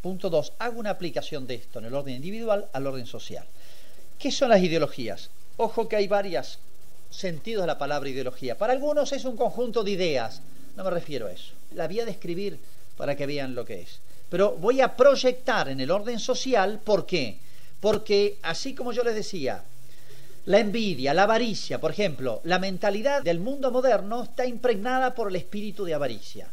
Punto 2. Hago una aplicación de esto en el orden individual al orden social. ¿Qué son las ideologías? Ojo que hay varios sentidos de la palabra ideología. Para algunos es un conjunto de ideas. No me refiero a eso. La voy a describir para que vean lo que es. Pero voy a proyectar en el orden social. ¿Por qué? Porque, así como yo les decía, la envidia, la avaricia, por ejemplo, la mentalidad del mundo moderno está impregnada por el espíritu de avaricia.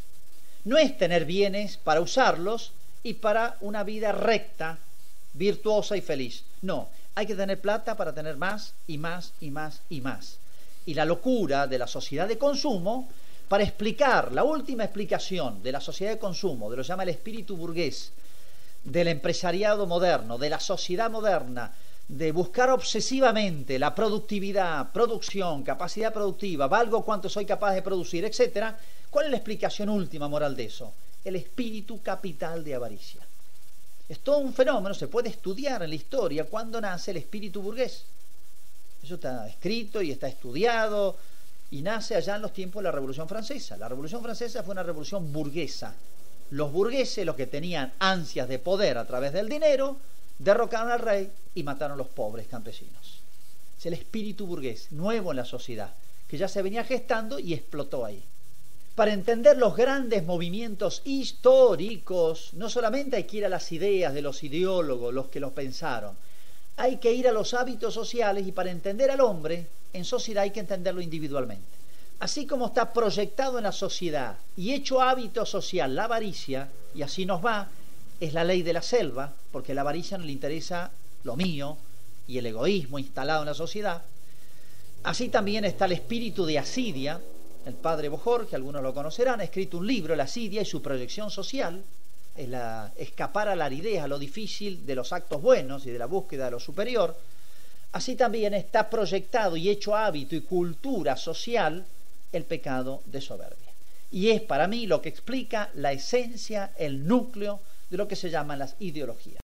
No es tener bienes para usarlos y para una vida recta, virtuosa y feliz. No, hay que tener plata para tener más y más y más y más. Y la locura de la sociedad de consumo, para explicar la última explicación de la sociedad de consumo, de lo que se llama el espíritu burgués, del empresariado moderno, de la sociedad moderna, de buscar obsesivamente la productividad, producción, capacidad productiva, valgo cuánto soy capaz de producir, etcétera. ¿Cuál es la explicación última moral de eso? El espíritu capital de avaricia. Es todo un fenómeno, se puede estudiar en la historia cuándo nace el espíritu burgués. Eso está escrito y está estudiado y nace allá en los tiempos de la Revolución Francesa. La Revolución Francesa fue una revolución burguesa. Los burgueses, los que tenían ansias de poder a través del dinero, derrocaron al rey y mataron a los pobres campesinos. Es el espíritu burgués, nuevo en la sociedad, que ya se venía gestando y explotó ahí. Para entender los grandes movimientos históricos, no solamente hay que ir a las ideas de los ideólogos, los que los pensaron, hay que ir a los hábitos sociales, y para entender al hombre en sociedad hay que entenderlo individualmente. Así como está proyectado en la sociedad y hecho hábito social la avaricia, y así nos va, es la ley de la selva, porque a la avaricia no le interesa lo mío y el egoísmo instalado en la sociedad. Así también está el espíritu de asidia. El padre Bojor, que algunos lo conocerán, ha escrito un libro, La asidia y su proyección social, es escapar a la aridez, a lo difícil de los actos buenos y de la búsqueda de lo superior. Así también está proyectado y hecho hábito y cultura social el pecado de soberbia. Y es para mí lo que explica la esencia, el núcleo de lo que se llaman las ideologías.